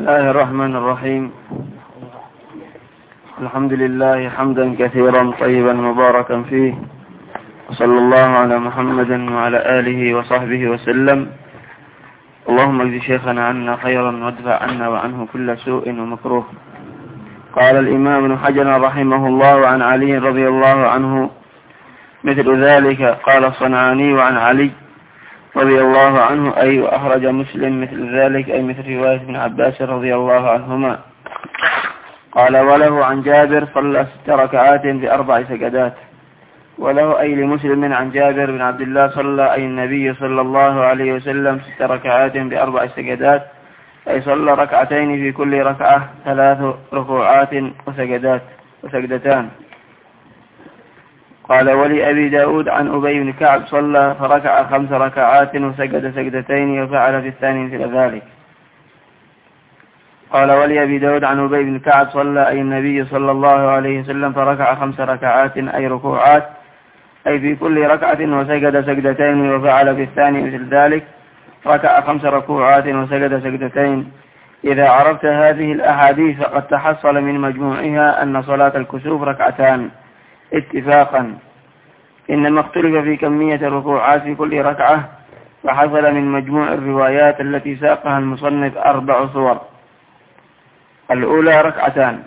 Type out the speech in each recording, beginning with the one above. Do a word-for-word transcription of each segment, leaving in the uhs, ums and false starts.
الله الرحمن الرحيم. الحمد لله حمدا كثيرا طيبا مباركا فيه، وصلى الله على محمد وعلى آله وصحبه وسلم. اللهم اجز شيخنا عنا خيرا وادفع عنا وعنه كل سوء ومكروه. قال الإمام ابن حجر رحمه الله عن علي رضي الله عنه مثل ذلك. قال الصنعاني عن علي رضي الله عنه أي وأخرج مسلم مثل ذلك أي مثل رواية ابن عباس رضي الله عنهما. قال وله عن جابر صلى ست ركعات بأربع سجدات. وله أي لمسلم عن جابر بن عبد الله صلى أي النبي صلى الله عليه وسلم ست ركعات بأربع سجدات أي صلى ركعتين في كل ركعة ثلاث ركوعات وسجدات وسجدتان. قال ولي أبي داود عن أبي بن كعب صلى فركع خمس ركعات وسجد سجدتين وفعل في الثاني مثل ذلك. قال ولي أبي داود عن أبي بن كعب صلى أي النبي صلى الله عليه وسلم فركع خمس ركعات أي ركوعات أي في كل ركعة وسجد سجدتين وفعل في الثاني مثل ذلك. ركع خمس ركوعات وسجد سجدتين. إذا عرفت هذه الأحاديث فقد تحصل من مجموعها أن صلاة الكسوف ركعتان اتفاقا، إنما اختلف في كمية الركوعات في كل ركعة، فحصل من مجموع الروايات التي ساقها المصنف أربع صور. الأولى ركعتان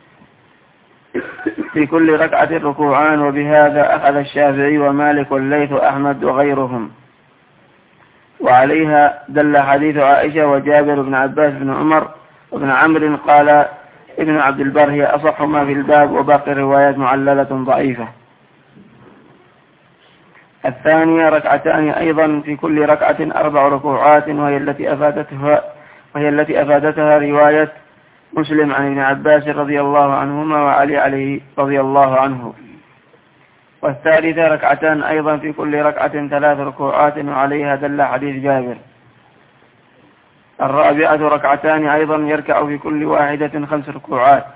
في كل ركعة ركوعان، وبهذا أخذ الشافعي ومالك والليث وأحمد وغيرهم، وعليها دل حديث عائشة وجابر بن عباس بن عمر وابن عمرو. قال ابن عبد البر هي أصح ما في الباب، وباقي الروايات معللة ضعيفة. الثانية ركعتان أيضا في كل ركعة أربع ركوعات، وهي التي أفادتها وهي التي أفادتها رواية مسلم عن ابن عباس رضي الله عنهما وعلي عليه رضي الله عنه. والثالثة ركعتان أيضا في كل ركعة ثلاث ركوعات، وعليها دل حديث جابر. الرابعة ركعتان أيضا يركع في كل واحدة خمس ركوعات.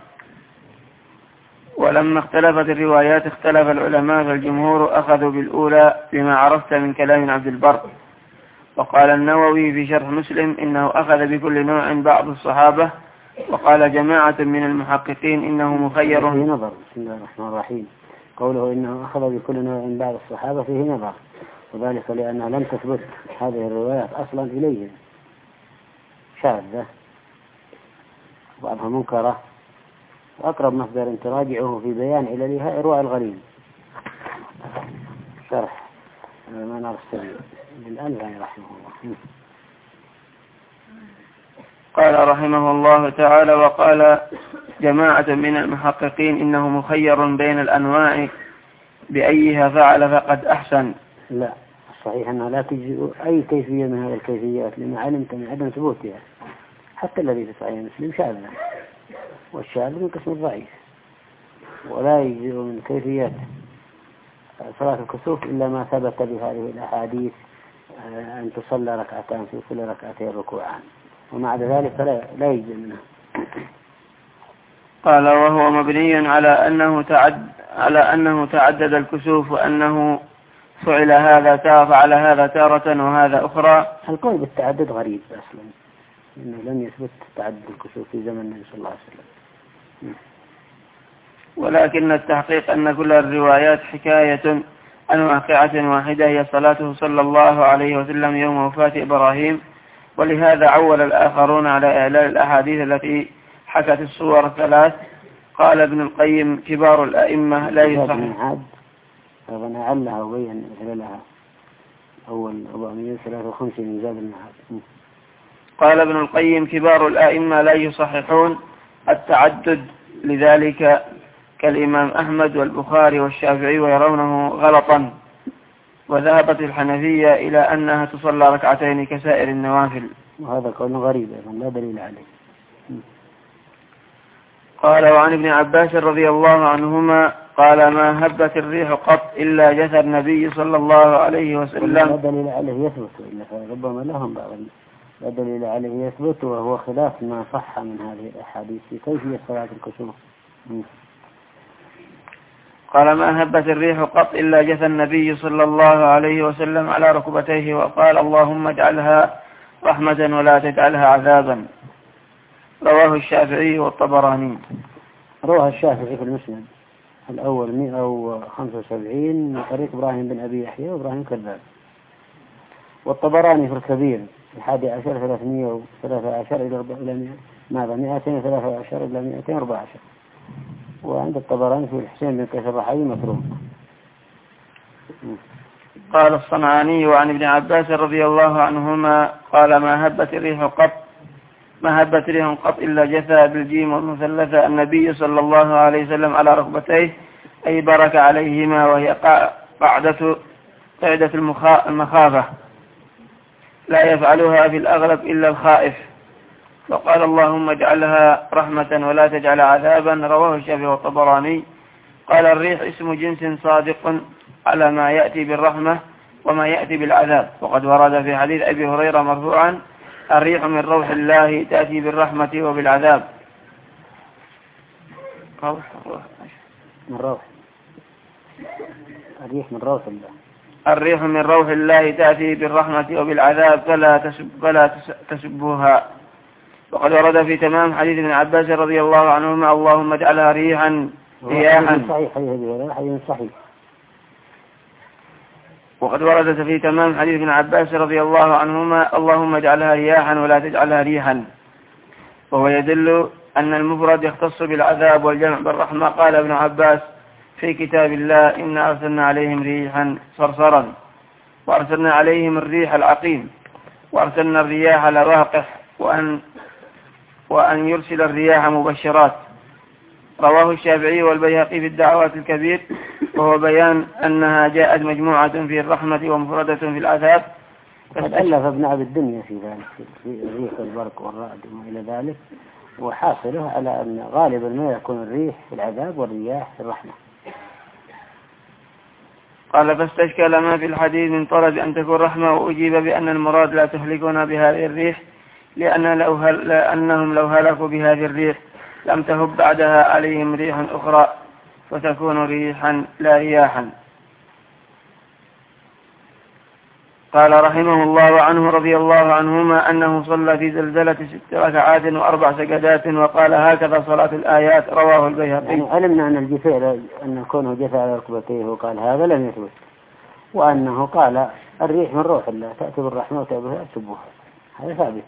ولما اختلفت الروايات اختلف العلماء، فالجمهور أخذوا بالأولى بما عرفت من كلام عبد البر. وقال النووي في شرح مسلم إنه أخذ بكل نوع بعض الصحابة. وقال جماعة من المحققين إنه مخير. فيه نظر. بسم الله الرحمن الرحيم. قوله إنه أخذ بكل نوع بعض الصحابة فيه نظر، وذلك لأنها لم تثبت هذه الروايات أصلا إليهم، شاذة بعضها منكرة. وأقرب مصدر تراجعه في بيان عللها إرواء الغليل شرح منار السبيل للألباني رحمه الله. قال رحمه الله تعالى وقال جماعة من المحققين إنه مخير بين الأنواع بأيها فعل فقد أحسن. لا، الصحيح أنها لا تجزئ أي كيفية من هذه الكيفيات لما علمت من عدم ثبوتها، حتى الذي في صحيح مسلم شاذ، والشاذ من قسم الضعيف، ولا يجزئ من كيفيات صلاة الكسوف إلا ما ثبت بهذه الأحاديث أن تصلى ركعتان في كل ركعتين ركوعان، ومع ذلك فلا لا يجزئ منها. قال وهو مبني على أنه تعد على أنه تعدد الكسوف، وأنه فعل هذا تارة فعل هذا تارة وهذا أخرى. القول بالتعدد غريب أصلا، إنه لم يثبت تعدد الكسوف في زمن النبي صلى الله عليه وسلم. ولكن التحقيق أن كل الروايات حكاية عن واقعة واحدة هي صلاته صلى الله عليه وسلم يوم وفاة إبراهيم، ولهذا عول الآخرون على إعلال الأحاديث التي حكت الصور الثلاث. قال ابن القيم كبار الأئمة لا يصح. فأنا علها وبين لها أول أربعمائة وثلاثة وخمسين من زاد المعاد. قال ابن القيم كبار الأئمة لا يصححون التعدد، لذلك كالإمام أحمد والبخاري والشافعي ويرونه غلطا. وذهبت الحنفية إلى أنها تصلى ركعتين كسائر النوافل، وهذا قول غريب لا دليل عليه. قال وعن ابن عباس رضي الله عنهما قال ما هبت الريح قط إلا جثى النبي صلى الله عليه وسلم. لا دليل عليه يثبت، إلا فربما لهم بعض لا دليل عليه يثبت، وهو خلاف ما صح من هذه الأحاديث في كيفية صلاة الكسوف. قال ما هبت الريح قط إلا جثى النبي صلى الله عليه وسلم على ركبتيه وقال اللهم اجعلها رحمة ولا تجعلها عذابا. رواه الشافعي والطبراني. رواه الشافعي في المسند الأول مئة وخمسة وسبعين من طريق إبراهيم بن أبي يحيى وإبراهيم كذاب، والطبراني في الكبير الحادي عشر ثلاثمائة وثلاثة عشر إلى ماذا مئتين وثلاثة عشر إلى مئتين وأربعة عشر. وعند الطبراني في الحسين بن قيس الرحيل متروك. قال الصنعاني وعن ابن عباس رضي الله عنهما قال ما هبت الريح قط ما هبت ريح قط إلا جثى بالجيم والمثلثة النبي صلى الله عليه وسلم على ركبتيه أي برك عليهما، وهي قاعدة قاعدة المخافة لا يفعلها في الأغلب إلا الخائف. وقال اللهم اجعلها رحمة ولا تجعل عذابا. رواه الشافعي والطبراني. قال الريح اسم جنس صادق على ما يأتي بالرحمة وما يأتي بالعذاب. وقد ورد في حديث أبي هريرة مرفوعا الريح من روح الله تأتي بالرحمة وبالعذاب. روح روح من روح الريح من روح الله الريح من روح الله تأتي بالرحمة وبالعذاب فلا تسب فلا تسبوها. وقد ورد في تمام حديث ابن عباس رضي الله عنهما اللهم اجعلها ريحا رياحا. صحيح. وقد ورد في تمام حديث ابن عباس رضي الله عنهما اللهم اجعلها رياحا ولا تجعلها ريحا، وهو يدل أن المفرد يختص بالعذاب والجمع بالرحمة. قال ابن عباس في كتاب الله إنا أرسلنا عليهم ريحا صرصرا وأرسلنا عليهم الريح العقيم وأرسلنا الرياح لواقح وأن, وأن يرسل الرياح مبشرات. رواه الشافعي والبيهقي في الدعوات الكبير، وهو بيان أنها جاءت مجموعة في الرحمة ومفردة في العذاب. قد ألف ابن عبد الدنيا في ذلك في الريح والبرق والرعد وما إلى ذلك، وحاصله على أن غالبا ما يكون الريح في العذاب والرياح في الرحمة. قال فاستشكل ما في الحديث من طلب أن تكون رحمة، وأجيب بأن المراد لا تهلكنا بهذه الريح لأن لو هل لأنهم لو هلكوا بهذه الريح لم تهب بعدها عليهم ريح أخرى فتكون ريحا لا رياحا. قال رحمه الله عنه رضي الله عنهما أنه صلى في زلزلة ست ركعات وأربع سجدات وقال هكذا صلاة الآيات. رواه البيهقي. يعني علمنا أن الجثير أن كونه جثى على ركبتيه وقال هذا لم يثبت، وأنه قال الريح من روح الله تأتي بالرحمة وتأتي بالسبوح، هذا ثابت.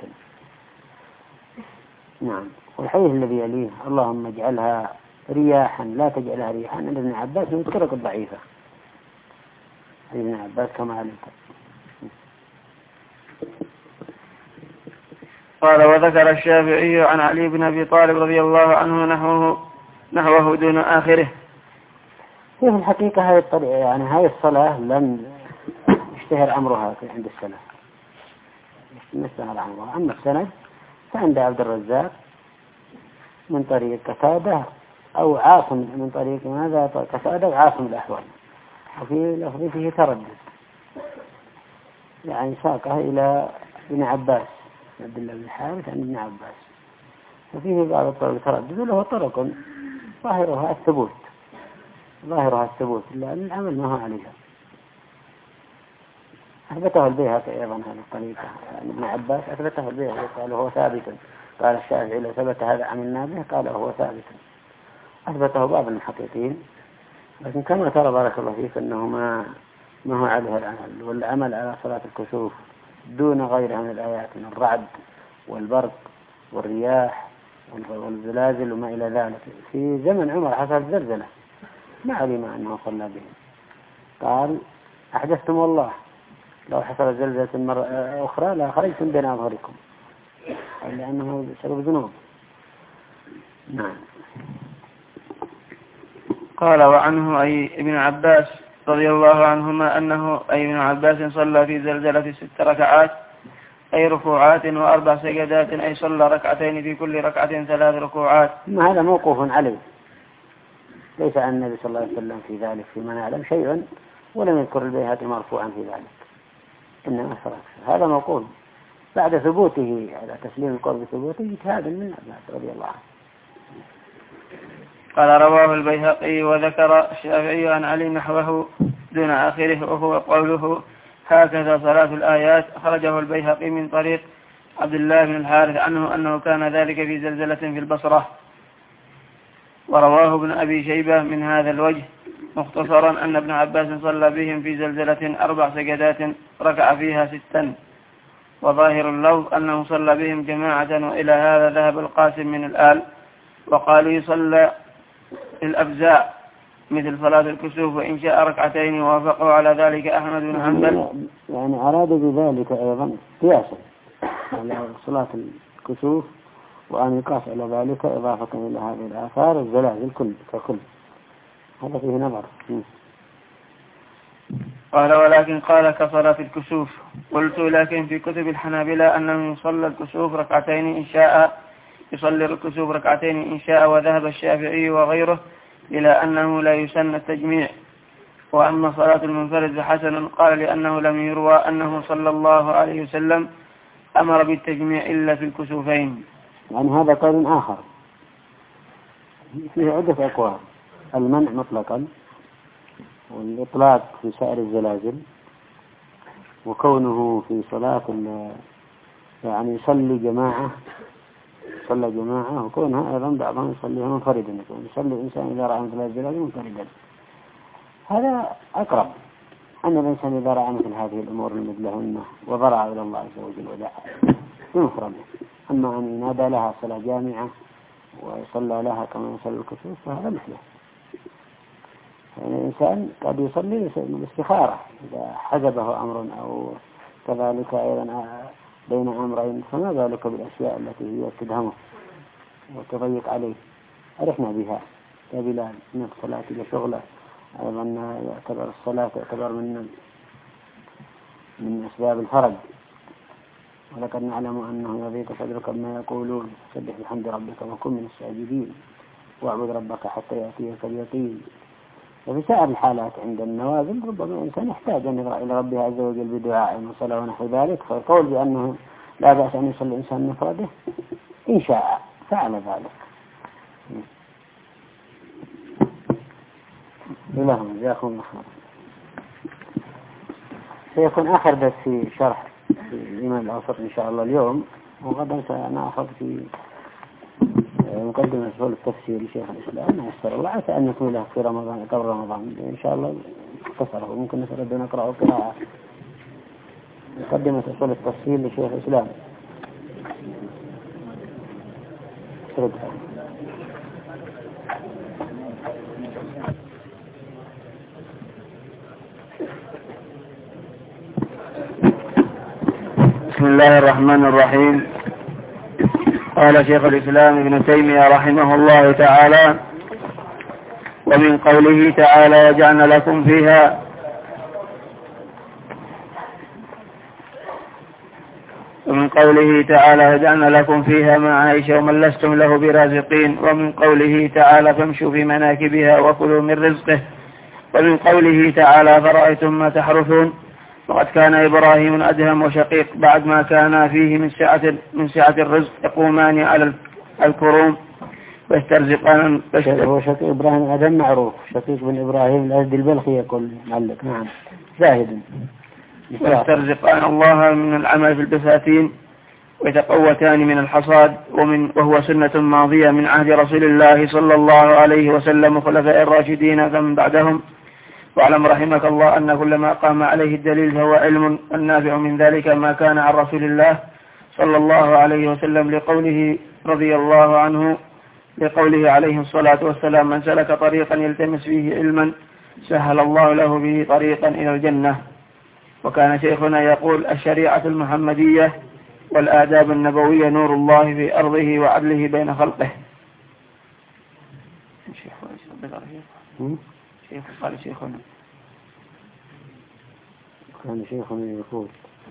نعم. والحديث الذي يليه اللهم اجعلها رياحا لا تجعلها ريحا عند ابن عباس من الطرق الضعيفة. ابن عباس كما علمت. قال وذكر الشافعي عن علي بن أبي طالب رضي الله عنه نحوه نحوه دون آخره. في الحقيقة هذه الطريقة يعني هذه الصلاة لم يشتهر أمرها عند السلف، يشتهر أمرها. أما السند فعند عبد الرزاق من طريق قتادة أو عاصم من طريق ماذا قتادة وعاصم الأحوال، وفي لفظ فيه تردد يعني ساقه إلى ابن عباس عبد الله بن الحارث عن ابن عباس، وفيه بعض الطرق تردد وله طرق ظاهرها الثبوت ظاهرها الثبوت لأن العمل ما هو عليها. أثبته البيهقي أيضا هذه الطريقة يعني ابن عباس أثبته البيهقي قال هو ثابت. قال الشافعي لو ثبت هذا عملنا به قال هو ثابت. أثبته بعض المحققين، لكن كما ترى بارك الله فيك أنه ما ما هو عليه العمل، والعمل على صلاة الكسوف دون غيرها من الآيات من الرعد والبرق والرياح والزلازل وما إلى ذلك. في زمن عمر حصل زلزلة ما علم أنه صلى به، قال أحدثتم والله لو حصل زلزلة مرة أخرى لا خرجتم بين أظهركم، لأنه سبب ذنوب. نعم. قال وعنه أي ابن عباس رضي الله عنهما أنه أي ابن عباس صلى في زلزلة ست ركعات أي ركوعات وأربع سجدات أي صلى ركعتين في كل ركعة ثلاث ركوعات. ما هذا موقوف عليه، ليس عن النبي صلى الله عليه وسلم في ذلك فيما نعلم شيئا، ولم يذكر البيهقي مرفوعا في ذلك، إنما أكثر هذا موقوف بعد ثبوته على تسليم القول بثبوته اجتهاد من عباس رضي الله عنه. قال رواه البيهقي وذكر الشافعي عن علي نحوه دون آخره، وهو قوله هكذا صلاة الآيات. أخرجه البيهقي من طريق عبد الله بن الحارث عنه أنه كان ذلك في زلزلة في البصرة. ورواه ابن أبي شيبة من هذا الوجه مختصرا أن ابن عباس صلى بهم في زلزلة أربع سجدات ركع فيها ستا. وظاهر اللفظ أنه صلى بهم جماعة، وإلى هذا ذهب القاسم من الآل، وقالوا يصلى الأبزاع مثل صلاة الكسوف وإن شاء ركعتين، ووافقوا على ذلك أحمد بن حنبل. يعني أراد بذلك أيضا قياسا على صلاة الكسوف، وأن يقاس على ذلك إضافة إلى هذه الآثار الزلازل كل ككل. هذا فيه نظر. قال ولكن قال كصلاة الكسوف. قلت لكن في كتب الحنابلة أنه يصلى الكسوف ركعتين إن شاء يصلي الكسوف ركعتين إن شاء. وذهب الشافعي وغيره إلى أنه لا يسن التجميع. وأما صلاة المنفرد حسن، قال لأنه لم يروى أنه صلى الله عليه وسلم أمر بالتجميع إلا في الكسوفين. يعني هذا قول آخر فيه عدة أقوال: المنع مطلقا، والإطلاق في سائر الزلازل، وكونه في صلاة يعني يصلي جماعة صلى جماعة، وكونها أيضا بعضهم يصليها منفردا، يصلي الإنسان إذا رأى مثل الزلازل منفردا. هذا أقرب أن الإنسان إذا رأى مثل هذه الأمور المدلهنة وضرع إلى الله عز وجل ودعا ينفرد. أما أن ينادى لها صلاة جامعة ويصلى لها كما يصلي الكسوف فهذا مثله. يعني الإنسان قد يصلي بالاستخارة إذا حجبه أمر، أو كذلك أيضا بين أمرين، فما ذلك بالأشياء التي هي تدهمه وتضيق عليه. عرفنا بها يا بلال من الصلاة إلى شغله، أيضا يعتبر الصلاة تعتبر من من أسباب الفرج. ولقد نعلم أنه يضيق صدرك بما يقولون، سبح بحمد ربك وكن من الساجدين واعبد ربك حتى يأتيك اليقين. وفي سائر الحالات عند النوازل ربما الإنسان يحتاج أن يقرأ إلى ربه عز وجل بدعاء وصلاة ونحو ذلك، فالقول بأنه لا بأس أن يصلي الإنسان مفرده إن شاء فعل ذلك. إلههم جزاكم الله خير. سيكون آخر بس في شرح في الإمام الأوسط إن شاء الله اليوم، وغدا سنأخذ في مقدمة أصول التفسير لشيخ الإسلام يسر الله، عسى أن يكون له في رمضان قبل رمضان إن شاء الله اختصره. ممكن نسأل نقرأ قراءة مقدمة أصول التفسير لشيخ الإسلام. سردها. بسم الله الرحمن الرحيم. قال شيخ الإسلام ابن تيمية رحمه الله تعالى: ومن قوله تعالى: وجعلنا لكم فيها ومن قوله تعالى: وجعلنا لكم فيها معايش ومن لستم له برازقين. ومن قوله تعالى: فامشوا في مناكبها وكلوا من رزقه. ومن قوله تعالى: فرأيتم ما تحرثون. وقد كان إبراهيم أدهم وشقيق بعد ما كان فيه من سعة من سعة الرزق يقومان على الكروم ويسترزقان. هو شقيق إبراهيم أدهم معروف، شقيق بن إبراهيم الأزدي البلخي يقول معلق. نعم زاهد. ويسترزقان الله من العمل في البساتين ويتقوتان من الحصاد، ومن وهو سنة ماضية من عهد رسول الله صلى الله عليه وسلم وخلفاء الراشدين فمن بعدهم. واعلم رحمك الله أن كل ما قام عليه الدليل فهو علم، النافع من ذلك ما كان عن رسول الله صلى الله عليه وسلم لقوله رضي الله عنه لقوله عليه الصلاة والسلام: من سلك طريقا يلتمس فيه علما سهل الله له به طريقا إلى الجنة. وكان شيخنا يقول: الشريعة المحمدية والآداب النبوية نور الله في أرضه وعدله بين خلقه. شيخ قال شيخنا كان شيخنا يقول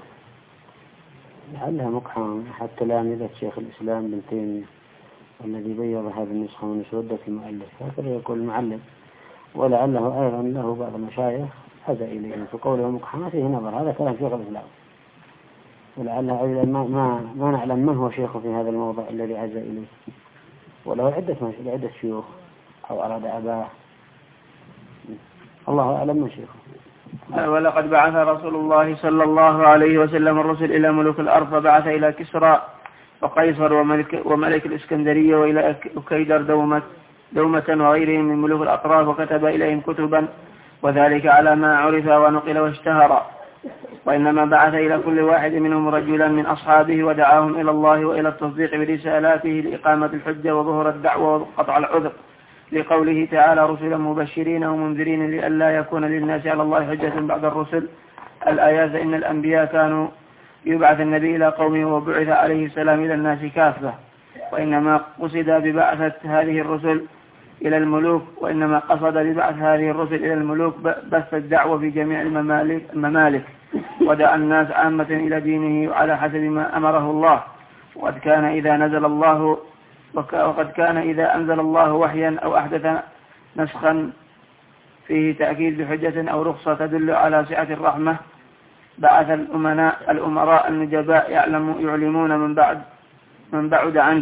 لعلها مقحم أحد تلامذة شيخ الإسلام ابن تيمية الذي بيض هذه النسخة من سودة المؤلف، هكذا يقول المعلم. ولعله أيضا له بعض المشايخ هذا إليه فقوله مقحمة فيه نظر، هذا كلام شيخ الإسلام. ولعله أيضا ما, ما, ما نعلم من هو شيخ في هذا الموضع الذي عز إليه، وله عدة عدة شيوخ أو أراد أباه، الله أعلم من شيخه. ولقد بعث رسول الله صلى الله عليه وسلم الرسل إلى ملوك الأرض، فبعث إلى كسرى وقيصر وملك, وملك الإسكندرية وإلى أكيدر دومة, دومة وغيرهم من ملوك الأطراف، وكتب إليهم كتبا، وذلك على ما عرف ونقل واشتهر. وإنما بعث إلى كل واحد منهم رجلا من أصحابه ودعاهم إلى الله وإلى التصديق برسالاته لإقامة الحجة وظهور الدعوة وقطع العذر، لقوله تعالى: رسلا مبشرين ومنذرين لئلا يكون للناس على الله حجة بعد الرسل. الآيات: إن الأنبياء كانوا يبعث النبي إلى قومه وبعث عليه السلام إلى الناس كافة، وإنما قصد ببعثة هذه الرسل إلى الملوك وإنما قصد ببعث هذه الرسل إلى الملوك بث الدعوة في جميع الممالك, الممالك ودعا الناس عامة إلى دينه على حسب ما أمره الله. وقد كان إذا نزل الله وقد كان إذا أنزل الله وحيا أو أحدث نسخا فيه تأكيد بحجة أو رخصة تدل على سعة الرحمة، بعث الأمناء الأمراء النجباء يعلم يعلمون من بعد من بعد عنه،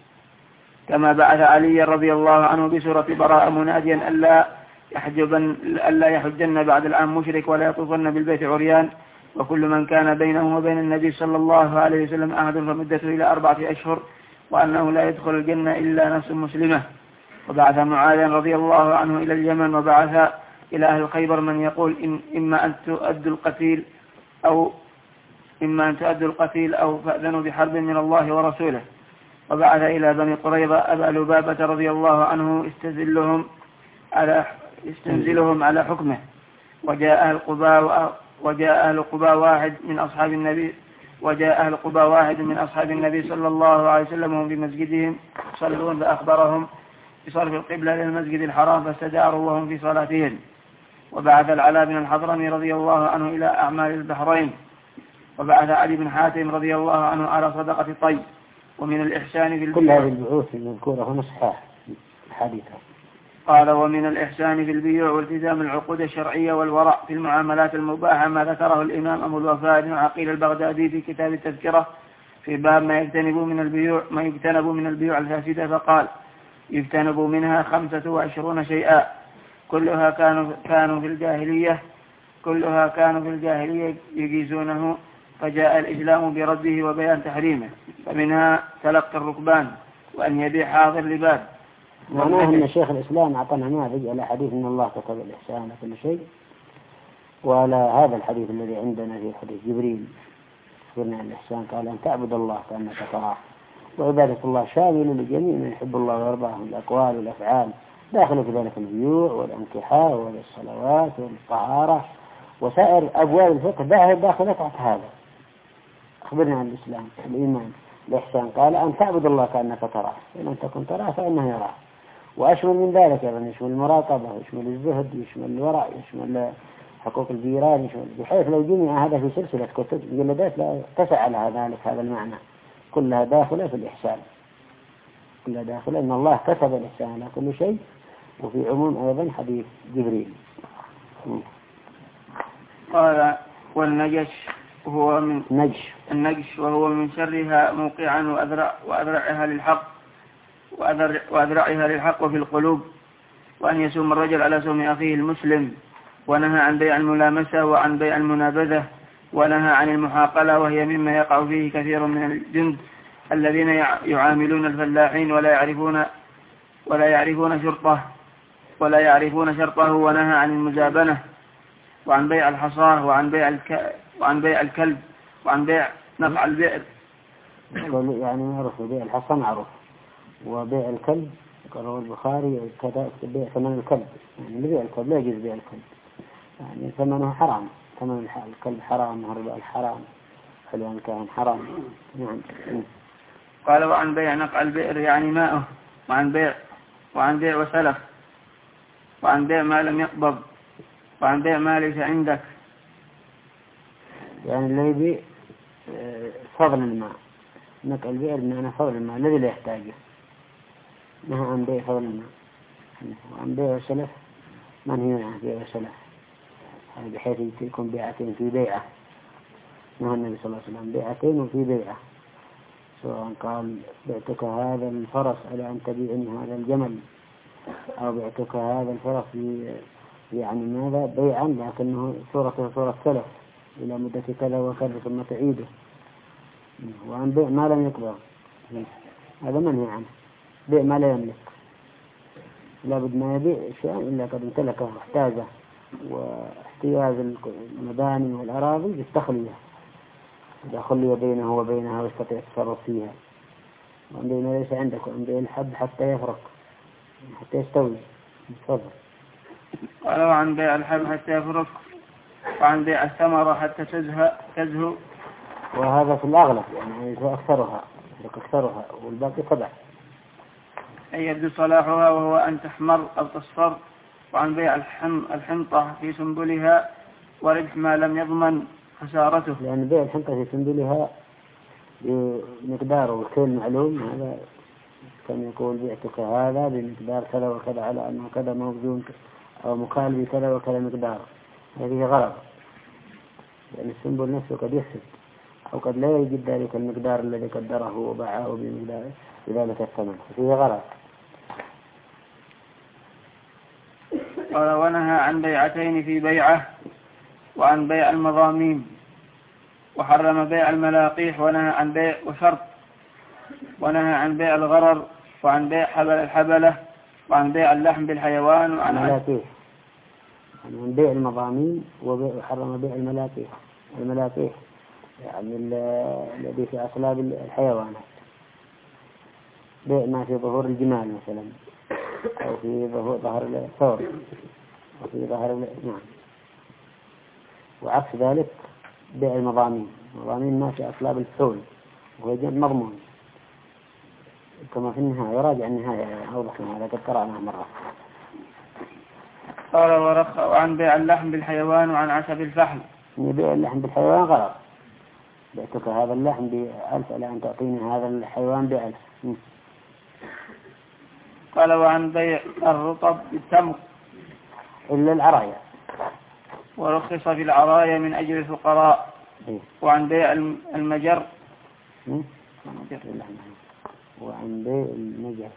كما بعث علي رضي الله عنه بسورة براءة مناديا ألا يحجبن ألا يحجن بعد العام مشرك ولا يطوفن بالبيت عريان، وكل من كان بينه وبين النبي صلى الله عليه وسلم عهد فمدته إلى أربعة أشهر، وأنه لا يدخل الجنة إلا نفس مسلمة. وبعث معاذ رضي الله عنه إلى اليمن، وبعث إلى أهل خيبر من يقول إن إما أن تؤدوا القتيل أو إما أن تؤدوا القتيل أو فأذنوا بحرب من الله ورسوله. وبعث إلى بني قريظة أبا لبابة رضي الله عنه استنزلهم على استنزلهم على حكمه. وجاء أهل قباء وجاء أهل قباء واحد من أصحاب النبي وجاء أهل قباء واحد من أصحاب النبي صلى الله عليه وسلم وهم بمسجدهم يصلون، فأخبرهم بصرف القبلة للمسجد الحرام فاستداروا وهم في صلاتهم. وبعث العلاء بن الحضرمي رضي الله عنه إلى أعمال البحرين. وبعث علي بن حاتم رضي الله عنه على صدقة طي. ومن الإحسان في البيوع، كل هذه البعوث المذكورة هنا صحاح الحديثة. قال: ومن الإحسان في البيوع والتزام العقود الشرعية والورع في المعاملات المباحة ما ذكره الإمام أبو الوفاء بن عقيل البغدادي في كتاب التذكرة في باب ما يجتنب من البيوع ما يجتنب من البيوع الفاسدة، فقال: يجتنب منها خمسة وعشرون شيئا كلها كانوا كانوا في الجاهلية كلها كانوا في الجاهلية يجيزونه، فجاء الإسلام برده وبيان تحريمه. فمنها تلقي الركبان وأن يبيع حاضر لباب. معناه أن شيخ الإسلام أعطانا نماذج على حديث أن الله كتب الإحسان على كل شيء، وعلى هذا الحديث الذي عندنا في حديث جبريل قلنا الإحسان قال أن تعبد الله كأنك تراه، وعبادة الله شامل لجميع من يحب الله ويرضاه من الأقوال والأفعال، داخل في ذلك البيوع والانكحاء والصلوات والطهارة وسائر أبواب الفقه داخلة تحت هذا. أخبرنا عن الإسلام الإيمان الإحسان قال أن تعبد الله كأنك تراه، وإن تكن تراه فإنه يراه، وأشمل من ذلك يعني يشمل المراقبة ويشمل الزهد ويشمل الورع ويشمل حقوق الجيران، يشمل بحيث لو جمع هذا في سلسلة كتب مجلدات لا تسع لها ذلك هذا المعنى، كلها داخلة في الإحسان، كلها داخلة أن الله كتب الإحسان على كل شيء، وفي عموم أيضا حديث جبريل. قال: والنجش هو من نجش النجش وهو من شرها موقعا وأذرع وأذرعها للحق وأذرع وأذرعها للحق في القلوب، وأن يسوم الرجل على سوم أخيه المسلم، ونهى عن بيع الملامسة وعن بيع المنابذة، ونهى عن المحاقلة، وهي مما يقع فيه كثير من الجند الذين يعاملون الفلاحين ولا يعرفون ولا يعرفون شرطه ولا يعرفون شرطه ونهى عن المزابنة وعن بيع الحصاه وعن بيع الك... وعن بيع الكلب وعن بيع نقع البئر. يعني معروف بيع الحصى معروف، وبيع الكلب قالوا البخاري كذا بيع ثمن الكلب، يعني بيع الكلب لا يجوز بيع الكلب، يعني ثمنه حرام، ثمن الكلب حرام، هرباء الحرام حلوان كان حرام. نعم. قال: وعن بيع نقع البئر يعني ماءه، وعن بيع وعن بيع وسلف، وعن بيع ما لم يقبض، وعن بيع ما ليس عندك، يعني اللي يبيع فضل الماء، نقع البئر بمعنى فضل الماء الذي لا يحتاجه، نهى عن بيع فضل الماء. وعن بيع وسلف من هي عن بيع وسلف، يعني بحيث يكون بيعتين في بيعة، نهى النبي صلى الله عليه وسلم بيعتين وفي بيعة، سواء قال بعتك هذا الفرس على أن تبيعني هذا الجمل، أو بعتك هذا الفرس يعني ماذا بيعا لكنه صورته صورة سلف إلى مدة كذا وكذا ثم تعيده، وعن بيع ما لم يقبض هذا منهي عنه. بيع ما لا يملك لا بد ما يبيع شيئا إلا قد امتلكه واحتاجه، واحتياج المباني والأراضي بالتخلية إذا خلي بينه وبينها ويستطيع التصرف فيها، وعن بيع ما ليس عندك، وعن بيع الحب حتى يفرق حتى يستوي. تفضل. قال وعن بيع الحب حتى يفرق، وعن بيع الثمرة حتى تزهى تزهو. وهذا في الأغلب يعني أكثرها أكثرها والباقي سبع. أي يبدو صلاحها وهو أن تحمر أو تصفر. وعن بيع الحم الحنطة في سنبلها وربح ما لم يضمن خسارته. لأن بيع الحنطة في سنبلها بمقدار وكيل معلوم، هذا كان يقول بعتك هذا بمقدار كذا وكذا على أنه كذا موزون أو مكال بكذا وكذا مقدار، هذه غلط، لأن السنبل نفسه قد يفسد أو قد لا يجد ذلك المقدار الذي قدره وباعه بمقدار بذلك الثمن، فيه غلط. قال ونهى عن بيعتين في بيعة، وعن بيع المضامين، وحرم بيع الملاقيح، ونهى عن بيع وشرط، ونهى عن بيع الغرر، وعن بيع حبل الحبلة، وعن بيع اللحم بالحيوان، وعن الملاقيح، عن بيع المضامين وحرم بيع الملاقيح. الملاقيح يعني الذي في أصلاب الحيوانات، بيع ما في ظهور الجمال مثلا، أو في ظهر الثور، أو في ظهر نعم. وعكس ذلك بيع المضامين، المضامين ما في أصلاب الفحول وهو مضمون كما في النهاية. راجع النهاية أوضح من هذا قد قرأناه مرة. قال ورخ وعن بيع اللحم بالحيوان، وعن عسب الفحل. بيع اللحم بالحيوان غلط، بعتك هذا اللحم بألف إلى أن تعطيني هذا الحيوان بألف. قال وعن بيع الرطب بالتمر إلا العرايا، ورخص في العرايا من أجل الفقراء. وعن بيع المجر وعن بيع المجر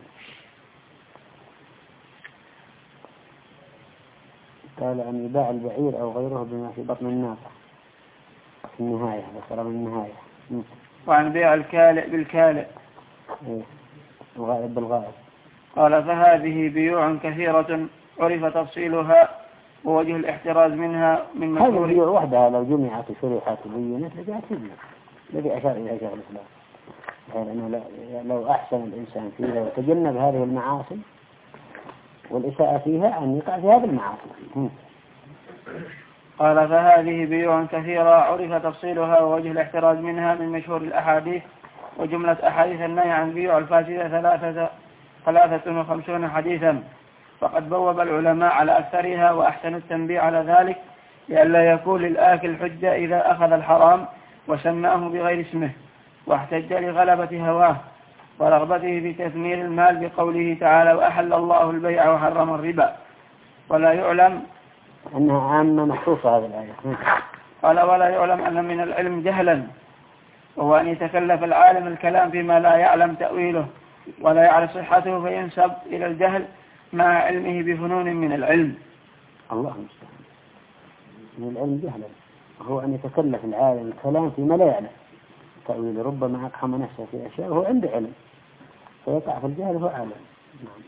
قال أن يباع البعير أو غيره بما في بطن الناقة في النهاية، ذكر من النهاية. وعن بيع الكالئ بالكالئ، الغائب بالغائب. قال فهذه بيوع كثيرة عرف تفصيلها ووجه الاحتراز منها من مشهور. هذه البيوع وحدها لو جمعت وشرحت وبينت لجاءت تبنى، الذي أشار إلى شيخ الإسلام، لأنه لو أحسن الإنسان فيها وتجنب هذه المعاصي والإساءة فيها أن يقع في هذه المعاصي. قال فهذه بيوع كثيرة عرف تفصيلها ووجه الاحتراز منها من مشهور الأحاديث، وجملة أحاديث النهي عن بيوع الفاسدة ثلاثة ثلاثة وخمسون حديثا، فقد بوب العلماء على أكثرها وأحسن التنبيه على ذلك لئلا يكون للآكل حجة إذا أخذ الحرام وسماه بغير اسمه واحتج لغلبة هواه ورغبته في تثمير المال بقوله تعالى وأحل الله البيع وحرم الربا. ولا يعلم أنها عامة مخصوصة هذه الآية. قال ولا يعلم أن من العلم جهلا، وهو أن يتكلف العالم الكلام فيما لا يعلم تأويله ولا يعرف صحته فينسب إلى الجهل مع علمه بفنون من العلم. الله المستعان. من العلم جهلا هو أن يتكلف العالم الكلام فيما لا يعلم تأويله، ربما أقحم نفسه في أشياء وهو عنده علم فيقع في الجهل وهو عالم. نعم.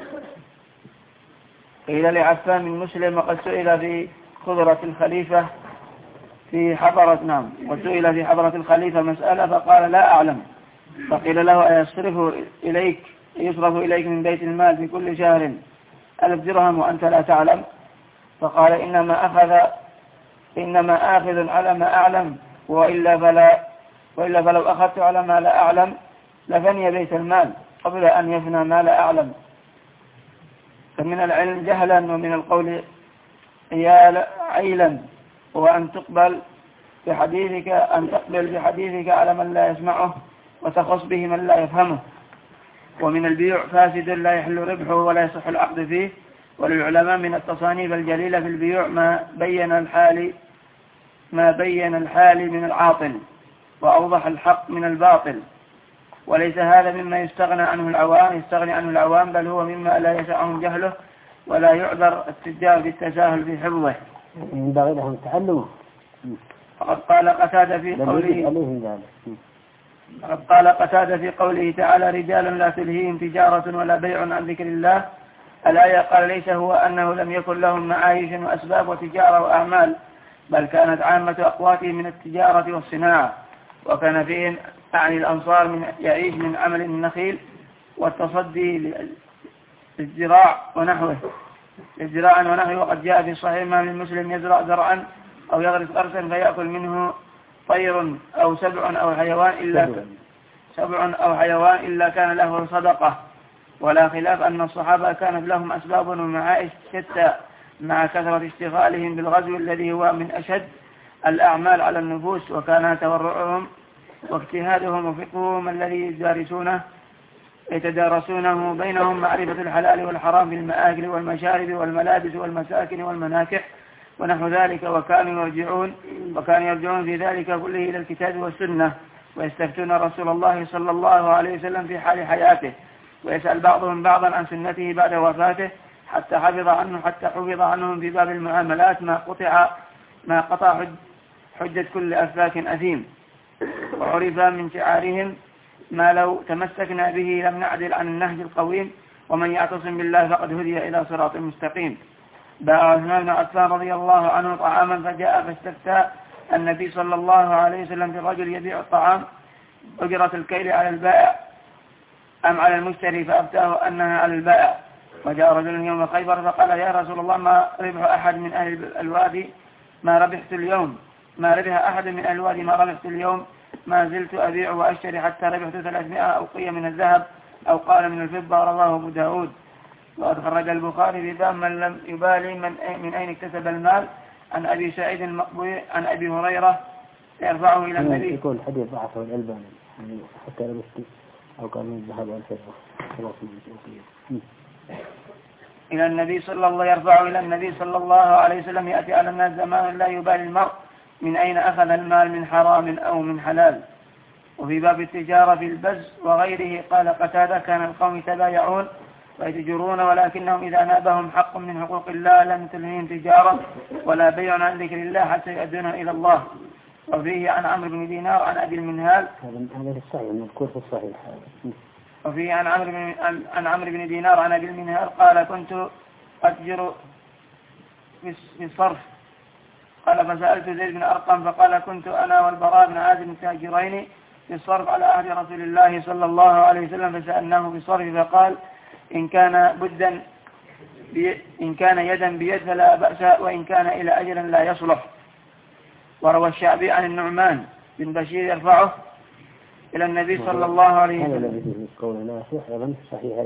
قيل لعفان من مسلم وقد سئل في خضرة الخليفة في حضرة نعم وسئل في حضرة الخليفة مسألة فقال لا أعلم، فقيل له أيصرف إليك يصرف إليك من بيت المال في كل شهر ألف درهم وأنت لا تعلم؟ فقال إنما أخذ إنما آخذ على ما أعلم، وإلا فلا وإلا فلو أخذت على ما لا أعلم لفني بيت المال قبل أن يفنى ما لا أعلم. فمن العلم جهلا ومن القول عيلا، وأن تقبل بحديثك أن تقبل بحديثك على من لا يسمعه وتخص به من لا يفهمه. ومن البيوع فاسد لا يحل ربحه ولا يصح العقد فيه. وللعلماء من التصانيف الجليلة في البيوع ما بين الحال ما بين الحال من العاطل وأوضح الحق من الباطل، وليس هذا مما يستغنى عنه العوام يستغني عنه العوام بل هو مما لا يسعهم جهله ولا يعذر التجار بالتساهل في حفظه. ينبغي لهم تعلمه. فقد قال قتادة في قوله فقد قال قتادة في قوله تعالى رجال لا تلهيهم تجارة ولا بيع عن ذكر الله. الآية قال ليس هو أنه لم يكن لهم معايش وأسباب وتجارة وأعمال، بل كانت عامة أقواتهم من التجارة والصناعة، وكان فيهم أعني الأنصار من يعيش من عمل النخيل والتصدي للزراع ونحوه الزراع ونحوه. وقد جاء في الصحيح ما من مسلم يزرع زرعا أو يغرس غرسا فيأكل منه طير أو سبع أو حيوان إلا سبع أو حيوان إلا كان له صدقة. ولا خلاف أن الصحابة كانت لهم أسباب ومعائش شتى مع كثرة اشتغالهم بالغزو الذي هو من أشد الأعمال على النفوس، وكان تورعهم واجتهادهم وفقههم الذي يدارسونه يتدارسونه بينهم معرفة الحلال والحرام في المآكل والمشارب والملابس والمساكن والمناكح ونحو ذلك. وكانوا يرجعون وكانوا يرجعون في ذلك كله إلى الكتاب والسنة، ويستفتون رسول الله صلى الله عليه وسلم في حال حياته، ويسأل بعضهم بعضا عن سنته بعد وفاته، حتى حفظ عنه حتى حفظ عنهم في باب المعاملات ما قطع ما قطع حجة كل أفاك أثيم. وعرف من شعارهم ما لو تمسكنا به لم نعدل عن النهج القويم، ومن يعتصم بالله فقد هدي إلى صراط مستقيم. باع عثمان بن عفان رضي الله عنه طعاما فجاء فاستفتى النبي صلى الله عليه وسلم في الرجل يبيع الطعام أجرة الكيل على البائع أم على المشتري، فأفتاه أنها على البائع. وجاء رجل يوم خيبر فقال يا رسول الله ما ربح أحد من أهل الوادي ما ربحت اليوم ما ربح أحد من أهل الوادي ما ربحت اليوم ما زلت أبيع وأشتري حتى ربحت ثلاثمائة أوقية من الذهب أو قال من الفضة. رواه أبو داود. وقد خرج البخاري في باب من لم يبالي من, من أين اكتسب المال عن أبي سعيد المقبوري عن أبي هريرة يرفعه إلى النبي. يقول الحديث ضعفه الألباني حتى لبست أو قال من الذهب والفضة إلى النبي صلى الله يرفعه إلى النبي صلى الله عليه وسلم يأتي على الناس زمان لا يبالي المرء من أين أخذ المال من حرام أو من حلال. وفي باب التجارة في البز وغيره قال قتادة كان القوم يتبايعون ويتجرون ولكنهم إذا نابهم حق من حقوق الله لم تلههم تجارة ولا بيع عن ذكر الله حتى يؤدونه إلى الله. وفيه عن عمرو بن دينار عن أبي المنهال هذا في الصحيح مذكور في الصحيح. وفيه عن عمرو بن عن عمرو بن دينار عن أبي المنهال قال كنت أتجر في الصرف قال فسألت زيد بن أرقم فقال كنت أنا والبراء بن عازب تاجرين في الصرف على عهد رسول الله صلى الله عليه وسلم فسألناه في الصرف فقال إن كان بدا إن كان يدا بيد فلا بأس وإن كان إلى أجل لا يصلح. وروى الشعبي عن النعمان بن بشير يرفعه إلى النبي صلى الله عليه وسلم. هذا الذي فيه قول لا يصح أيضا صحيح.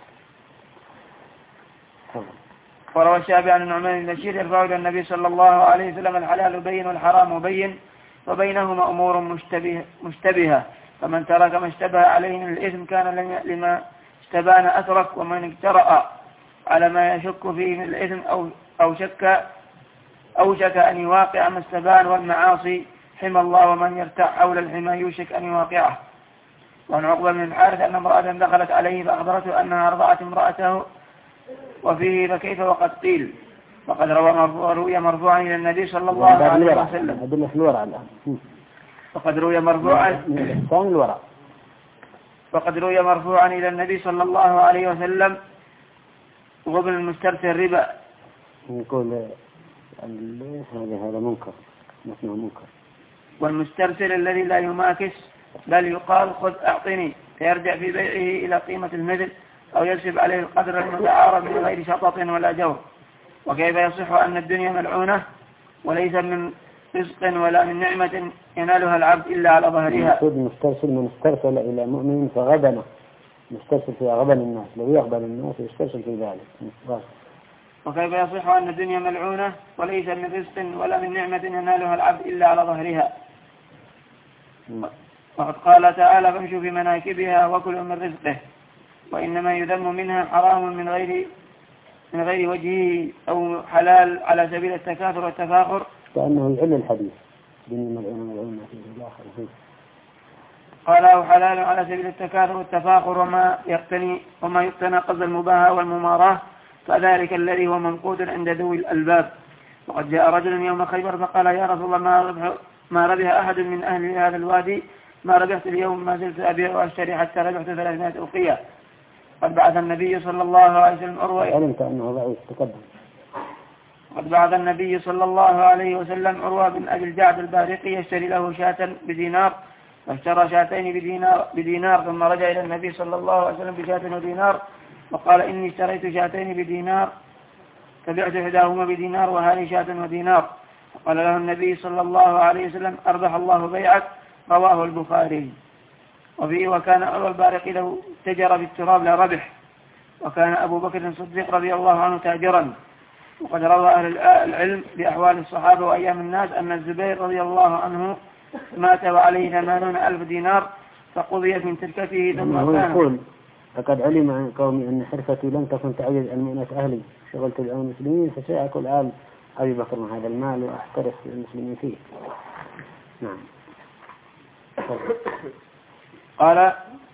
وروى الشعبي عن النعمان بن بشير يرفعه إلى النبي صلى الله عليه وسلم الحلال بين والحرام بين وبينهما أمور مشتبه مشتبهة فمن ترك ما اشتبه عليه من الإثم كان لما اشتبان أترك ومن اجترأ على ما يشك فيه من الإثم أو أو شك أو شك أن يواقع ما استبان والمعاصي حمى الله ومن يرتع حول الحمى يوشك أن يواقعه. وعن عقبة بن الحارث أن امرأة دخلت عليه فأخبرته أنها أرضعت امرأته وفيه فكيف وقد قيل. وقد روي مرفوعا إلى النبي صلى الله عليه وسلم. أدلة الورع الآن. وقد روي مرفوعا الورع. وقد روي مرفوعا إلى النبي صلى الله عليه وسلم وابن المسترسل ربا. يقول هذا هذا منكر نحن منكر. والمسترسل الذي لا يماكس بل يقال خذ أعطني فيرجع في بيعه إلى قيمة المثل أو يجب عليه القدر المتعارض من غير شطط ولا جور. وكيف يصح أن الدنيا ملعونة وليس من رزق ولا من نعمة ينالها العبد إلا على ظهرها. مسترسل من استرسل إلى مؤمن فغبنه مسترسل في غبن الناس لو يغبن الناس يسترسل في ذلك. وكيف يصح أن الدنيا ملعونة وليس من رزق ولا من نعمة ينالها العبد إلا على ظهرها. وقد قال تعالى فامشوا في مناكبها وكلوا من رزقه وإنما يذم منها حرام من غير من غير وجهه أو حلال على سبيل التكاثر والتفاخر كأنه يعل الحديث بين ملعون ملعون في الآخر. قال أو حلال على سبيل التكاثر والتفاخر وما يقتني وما يقتنى قصد المباهاة والمماراة فذلك الذي هو منقود عند ذوي الألباب. وقد جاء رجل يوم خيبر فقال يا رسول الله ما ربح, ما ربح أحد من أهل هذا الوادي ما ربحت اليوم ما زلت أبيع وأشتري حتى ربحت ثلاثمائة أوقية. قد بعث النبي صلى الله عليه وسلم أروى علمت أنه ضعيف تقدم. قد بعث النبي صلى الله عليه وسلم عروة بن أبي الجعد البارقي يشتري له شاة بدينار، فاشترى شاتين بدينار, بدينار ثم رجع إلى النبي صلى الله عليه وسلم بشاة ودينار وقال إني اشتريت شاتين بدينار فبعت إحداهما بدينار وهذه شاة ودينار. قال له النبي صلى الله عليه وسلم أربح الله بيعك. رواه البخاري. وفيه وكان عروة البارقي له تجر بالتراب لا ربح. وكان أبو بكر الصديق رضي الله عنه تاجرا. وقد روى أهل العلم بأحوال الصحابة وأيام الناس أن الزبير رضي الله عنه مات وعليه ثمانون ألف دينار فقضيت من تركته ثم كان يقول فقد علم عن قومي أن حرفتي لم تكن تعجز عن مؤنة أهلي شغلت الآن المسلمين فسيأكل الآن أبي بكر من هذا المال وأحترس المسلمين فيه. نعم. قال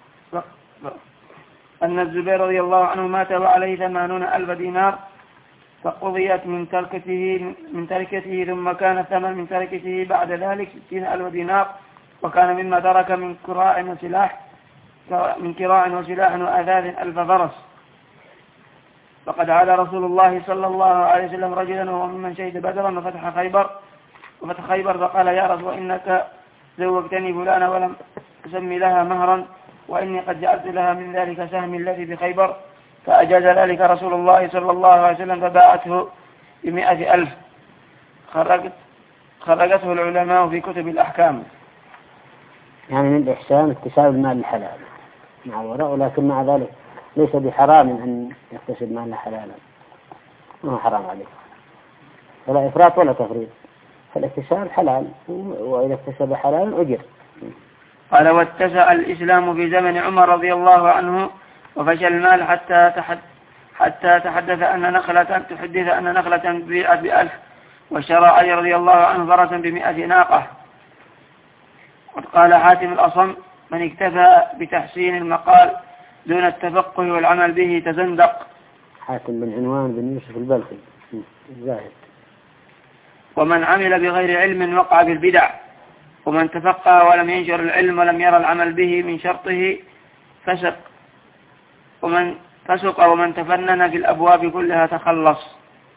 أن الزبير رضي الله عنه مات وعليه ثمانون ألف دينار فقضيت من تركته من تركته ثم كان الثمن من تركته بعد ذلك ستين ألف دينار وكان مما ترك من كراع وسلاح من كراع وسلاح وأثاث ألف فرس. فقد عاد رسول الله صلى الله عليه وسلم رجلا وهو ممن شهد بدرا وفتح خيبر وفتح خيبر فقال يا رسول إنك زوجتني فلانا ولم تسمي لها مهرا وإني قد جعلت لها من ذلك سهم الذي في خيبر فأجاز ذلك رسول الله صلى الله عليه وسلم فباعته بمئة ألف. خرجت خرجته العلماء في كتب الأحكام. يعني من الإحسان اكتساب المال الحلال مع الوراء ولكن مع ذلك ليس بحرام أن يكتسب مال حلالا ما حرام عليه ولا إفراط ولا تفريط فالاكتساب حلال وإذا اكتسب حلال أجر. قال واتسع الإسلام في زمن عمر رضي الله عنه وفشل المال حتى تحد حتى تحدث أن نخلة تحدث أن نخلة بيعت بألف واشترى علي رضي الله عنه فرسا بمئة ناقة. قد قال حاتم الأصم من اكتفى بتحسين المقال دون التفقه والعمل به تزندق. حاتم بن عنوان بن يوسف البلخي الزاهد. ومن عمل بغير علم وقع في البدع ومن تفقه ولم ينشر العلم ولم يرى العمل به من شرطه فسق ومن فسق ومن تفنن في الأبواب كلها تخلص.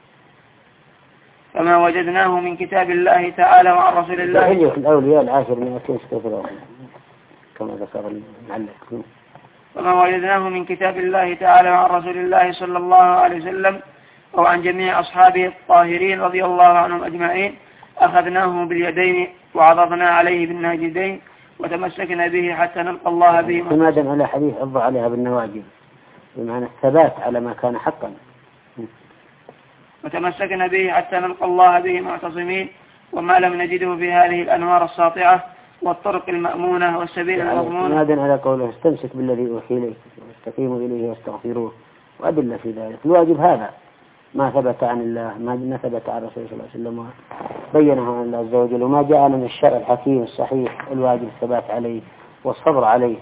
فما وجدناه من كتاب الله تعالى وعن رسول الله الأولياء العاشر من أكيس كثيرا كما ذكر المعلق. فما وجدناه من كتاب الله تعالى وعن رسول الله صلى الله عليه وسلم وعن جميع أصحابه الطاهرين رضي الله عنهم أجمعين أخذناه باليدين وعضضنا عليه بالناجدين وتمسكنا به حتى نلقى الله به. اعتمادا على حديث عض عليها بالنواجذ بمعنى الثبات على ما كان حقا. وتمسكنا به حتى نلقى الله به معتصمين وما لم نجده في هذه الأنوار الساطعة والطرق المأمونة والسبيل المضمونة. اعتمادا على قوله استمسك بالذي أوحي إليك واستقيموا إليه واستغفروه وأدل في ذلك. الواجب هذا ما ثبت عن الله ما ثبت عن رسول الله صلى الله عليه وسلم بينه عن الله عز وجل وما جاء من الشرع الحكيم الصحيح الواجب الثبات عليه والصبر عليه.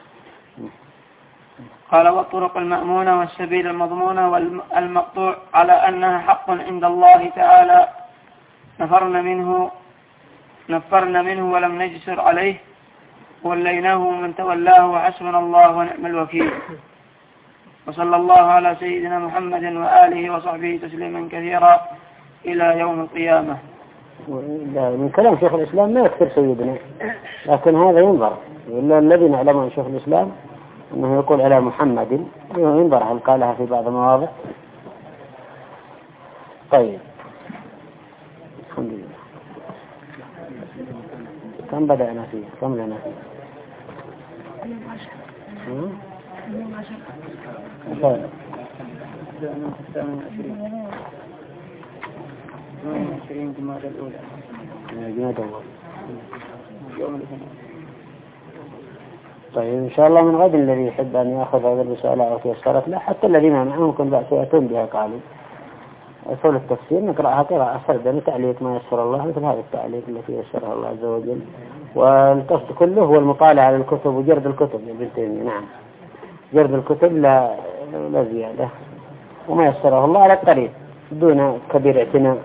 قال والطرق المأمونة والسبيل المضمونة والمقطوع على أنها حق عند الله تعالى نفرنا منه نفرنا منه ولم نجسر عليه وليناه من تولاه وحسبنا الله ونعم الوكيل. وصلى الله على سيدنا محمد وآله وصحبه تسليما كثيرا إلى يوم القيامة. من كلام شيخ الإسلام ما يكثر سيدنا لكن هذا ينظر إلا الذي نعلم عن شيخ الإسلام أنه يقول على محمد ينظر هل قالها في بعض المواضع. طيب الحمد لله. كم بدأنا فيه كم لنا فيه طيب عشرين جمادى الأولى جمادى الأولى. طيب إن شاء الله من غد الذي يحب أن يأخذ هذا الرسالة أو تيسرت له حتى الذين معهم كن بأس يأتون بها قالوا أصول التفسير نقرأها قراءة سردا تعليق ما يسر الله مثل هذا التعليق التي يسرها الله عز وجل. والقصد كله هو المطالعة على الكتب وجرد الكتب يا بنتين. نعم جرد الكتب لا لا زيادة وما يسره الله على القليل دون كبير اعتناء.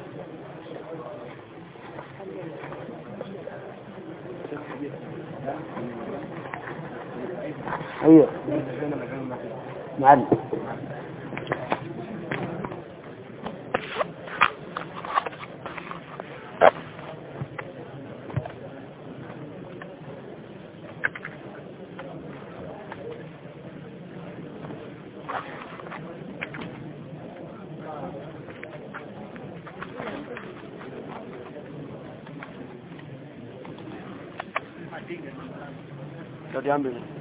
أيوه معلم. Jadi ambil.